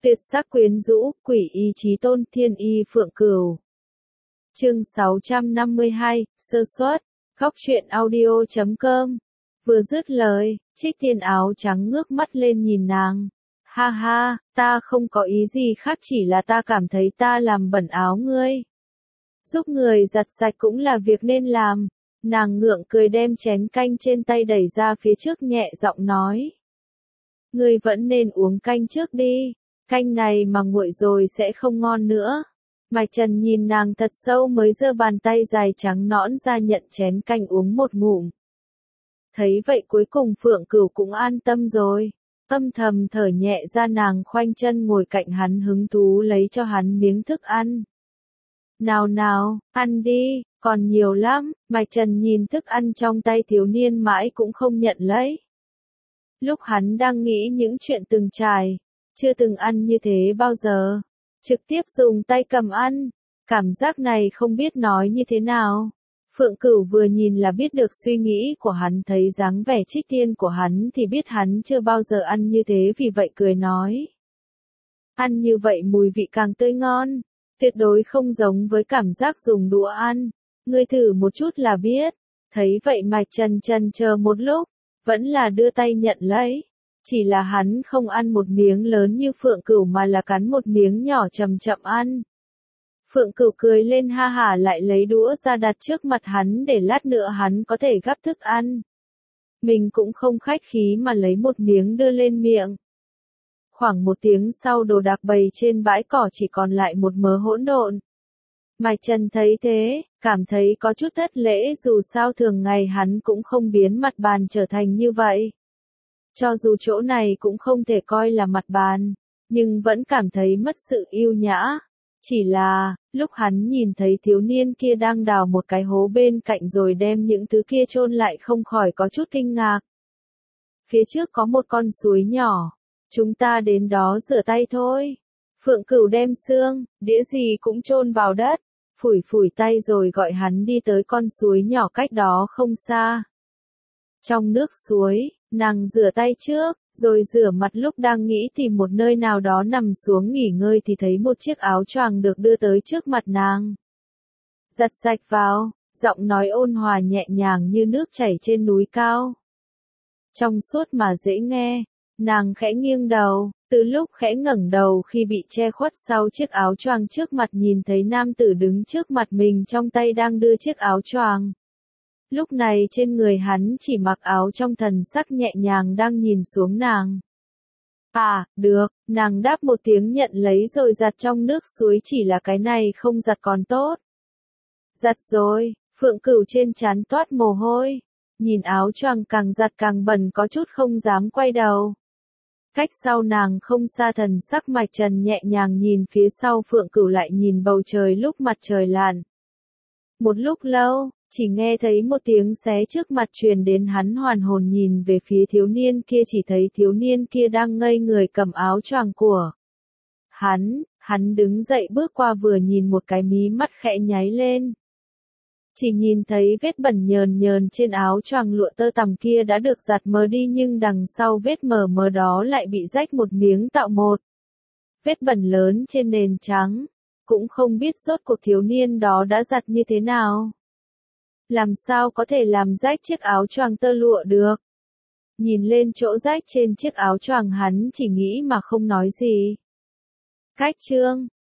Tuyệt sắc quyến rũ, quỷ ý chí tôn, thiên y phượng cửu. Chương 652, sơ suất. Góc truyện audio.com. Vừa dứt lời, Trích Tiên áo trắng ngước mắt lên nhìn nàng. Ha ha, ta không có ý gì khác, chỉ là ta cảm thấy ta làm bẩn áo ngươi. Giúp người giặt sạch cũng là việc nên làm. Nàng ngượng cười đem chén canh trên tay đẩy ra phía trước, nhẹ giọng nói. Ngươi vẫn nên uống canh trước đi, canh này mà nguội rồi sẽ không ngon nữa. Mạch Trần nhìn nàng thật sâu mới giơ bàn tay dài trắng nõn ra nhận chén canh uống một ngụm. Thấy vậy cuối cùng Phượng Cửu cũng an tâm rồi, âm thầm thở nhẹ ra, nàng khoanh chân ngồi cạnh hắn hứng thú lấy cho hắn miếng thức ăn. Nào nào, ăn đi, còn nhiều lắm. Mạch Trần nhìn thức ăn trong tay thiếu niên mãi cũng không nhận lấy. Lúc hắn đang nghĩ những chuyện từng trải, chưa từng ăn như thế bao giờ, trực tiếp dùng tay cầm ăn, cảm giác này không biết nói như thế nào. Phượng Cửu vừa nhìn là biết được suy nghĩ của hắn, thấy dáng vẻ Trích Tiên của hắn thì biết hắn chưa bao giờ ăn như thế, vì vậy cười nói. Ăn như vậy mùi vị càng tươi ngon, tuyệt đối không giống với cảm giác dùng đũa ăn, ngươi thử một chút là biết. Thấy vậy Mạch Trần chần chờ một lúc, vẫn là đưa tay nhận lấy. Chỉ là hắn không ăn một miếng lớn như Phượng Cửu mà là cắn một miếng nhỏ chậm chậm ăn. Phượng Cửu cười lên ha hả, lại lấy đũa ra đặt trước mặt hắn để lát nữa hắn có thể gắp thức ăn. Mình cũng không khách khí mà lấy một miếng đưa lên miệng. Khoảng một tiếng sau, đồ đạc bày trên bãi cỏ chỉ còn lại một mớ hỗn độn. Mạch Trần thấy thế, cảm thấy có chút thất lễ, dù sao thường ngày hắn cũng không biến mặt bàn trở thành như vậy. Cho dù chỗ này cũng không thể coi là mặt bàn, nhưng vẫn cảm thấy mất sự yêu nhã. Chỉ là, lúc hắn nhìn thấy thiếu niên kia đang đào một cái hố bên cạnh rồi đem những thứ kia chôn lại, không khỏi có chút kinh ngạc. Phía trước có một con suối nhỏ, chúng ta đến đó rửa tay thôi. Phượng Cửu đem xương, đĩa gì cũng chôn vào đất, phủi phủi tay rồi gọi hắn đi tới con suối nhỏ cách đó không xa. Trong nước suối, nàng rửa tay trước, rồi rửa mặt, lúc đang nghĩ tìm một nơi nào đó nằm xuống nghỉ ngơi thì thấy một chiếc áo choàng được đưa tới trước mặt nàng. Giặt sạch vào, giọng nói ôn hòa nhẹ nhàng như nước chảy trên núi cao. Trong suốt mà dễ nghe, nàng khẽ nghiêng đầu, từ lúc khẽ ngẩng đầu khi bị che khuất sau chiếc áo choàng trước mặt nhìn thấy nam tử đứng trước mặt mình trong tay đang đưa chiếc áo choàng. Lúc này trên người hắn chỉ mặc áo trong, thần sắc nhẹ nhàng đang nhìn xuống nàng. À, được, nàng đáp một tiếng nhận lấy rồi giặt trong nước suối, chỉ là cái này không giặt còn tốt. Giặt rồi, Phượng Cửu trên trán toát mồ hôi, nhìn áo choàng càng giặt càng bẩn, có chút không dám quay đầu. Cách sau nàng không xa, thần sắc Mạch Trần nhẹ nhàng nhìn phía sau Phượng Cửu, lại nhìn bầu trời lúc mặt trời lặn. Một lúc lâu, chỉ nghe thấy một tiếng xé trước mặt truyền đến, hắn hoàn hồn nhìn về phía thiếu niên kia, chỉ thấy thiếu niên kia đang ngây người cầm áo choàng của hắn đứng dậy bước qua, vừa nhìn một cái mí mắt khẽ nháy lên. Chỉ nhìn thấy vết bẩn nhờn nhờn trên áo choàng lụa tơ tằm kia đã được giặt mờ đi, nhưng đằng sau vết mờ mờ đó lại bị rách một miếng tạo một vết bẩn lớn trên nền trắng. Cũng không biết rốt cuộc thiếu niên đó đã giặt như thế nào. Làm sao có thể làm rách chiếc áo choàng tơ lụa được? Nhìn lên chỗ rách trên chiếc áo choàng, hắn chỉ nghĩ mà không nói gì. Cách chương